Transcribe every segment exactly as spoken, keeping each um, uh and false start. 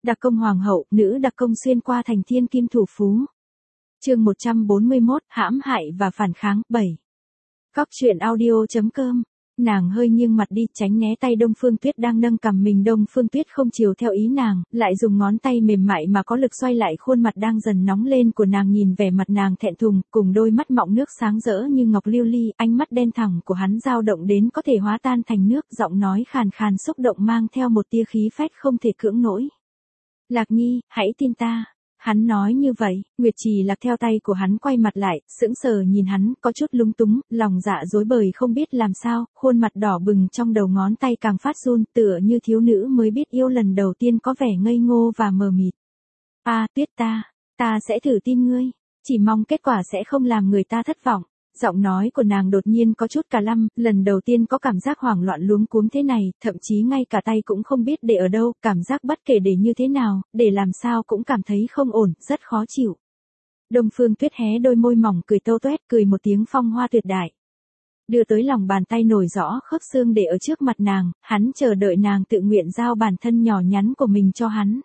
Đặc công hoàng hậu, nữ đặc công xuyên qua thành thiên kim thủ phú. Chương một trăm bốn mươi mốt, hãm hại và phản kháng, bảy. Góc truyện audio chấm com. Nàng hơi nghiêng mặt đi, tránh né tay Đông Phương Tuyết đang nâng cằm mình. Đông Phương Tuyết không chiều theo ý nàng, lại dùng ngón tay mềm mại mà có lực xoay lại khuôn mặt đang dần nóng lên của nàng. Nhìn vẻ mặt nàng thẹn thùng, cùng đôi mắt mọng nước sáng rỡ như ngọc lưu ly, ánh mắt đen thẳng của hắn dao động đến có thể hóa tan thành nước, giọng nói khàn khàn xúc động mang theo một tia khí phách không thể cưỡng nổi. Lạc Nhi, hãy tin ta. Hắn nói như vậy, Nguyệt Trì Lạc theo tay của hắn quay mặt lại, sững sờ nhìn hắn, có chút lúng túng, lòng dạ rối bời không biết làm sao, khuôn mặt đỏ bừng trong đầu ngón tay càng phát run, tựa như thiếu nữ mới biết yêu lần đầu tiên có vẻ ngây ngô và mờ mịt. A, Tuyết ta, ta sẽ thử tin ngươi, chỉ mong kết quả sẽ không làm người ta thất vọng. Giọng nói của nàng đột nhiên có chút cả lăm, lần đầu tiên có cảm giác hoảng loạn luống cuống thế này, thậm chí ngay cả tay cũng không biết để ở đâu, cảm giác bất kể để như thế nào, để làm sao cũng cảm thấy không ổn, rất khó chịu. Đông Phương Tuyết hé đôi môi mỏng cười tâu toét, cười một tiếng phong hoa tuyệt đại. Đưa tới lòng bàn tay nổi rõ khớp xương để ở trước mặt nàng, hắn chờ đợi nàng tự nguyện giao bản thân nhỏ nhắn của mình cho hắn.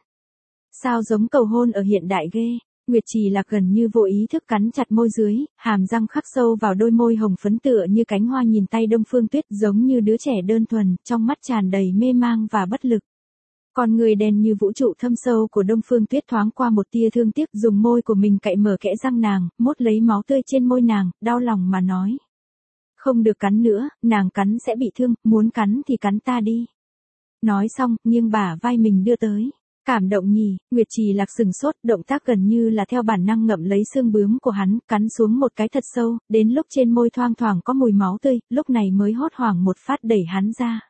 Sao giống cầu hôn ở hiện đại ghê. Nguyệt Trì Lạc gần như vô ý thức cắn chặt môi dưới, hàm răng khắc sâu vào đôi môi hồng phấn tựa như cánh hoa, nhìn tay Đông Phương Tuyết giống như đứa trẻ đơn thuần, trong mắt tràn đầy mê mang và bất lực. Con người đen như vũ trụ thâm sâu của Đông Phương Tuyết thoáng qua một tia thương tiếc, dùng môi của mình cạy mở kẽ răng nàng, mốt lấy máu tươi trên môi nàng, đau lòng mà nói. Không được cắn nữa, nàng cắn sẽ bị thương, muốn cắn thì cắn ta đi. Nói xong, nghiêng bả vai mình đưa tới. Cảm động nhỉ, Nguyệt Trì Lạc sừng sốt, động tác gần như là theo bản năng ngậm lấy xương bướm của hắn, cắn xuống một cái thật sâu, đến lúc trên môi thoang thoảng có mùi máu tươi, lúc này mới hốt hoảng một phát đẩy hắn ra.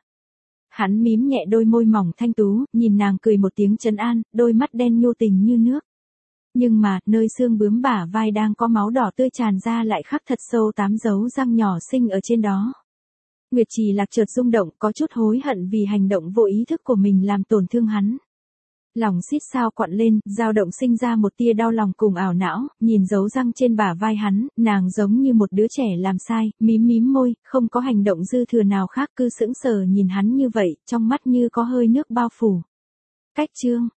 Hắn mím nhẹ đôi môi mỏng thanh tú, nhìn nàng cười một tiếng trấn an, đôi mắt đen nhu tình như nước. Nhưng mà, nơi xương bướm bả vai đang có máu đỏ tươi tràn ra lại khắc thật sâu tám dấu răng nhỏ xinh ở trên đó. Nguyệt Trì Lạc chợt rung động, có chút hối hận vì hành động vô ý thức của mình làm tổn thương hắn. Lòng xít sao quặn lên, dao động sinh ra một tia đau lòng cùng ảo não, nhìn dấu răng trên bả vai hắn, nàng giống như một đứa trẻ làm sai, mím mím môi, không có hành động dư thừa nào khác, cứ sững sờ nhìn hắn như vậy, trong mắt như có hơi nước bao phủ. Cách chương,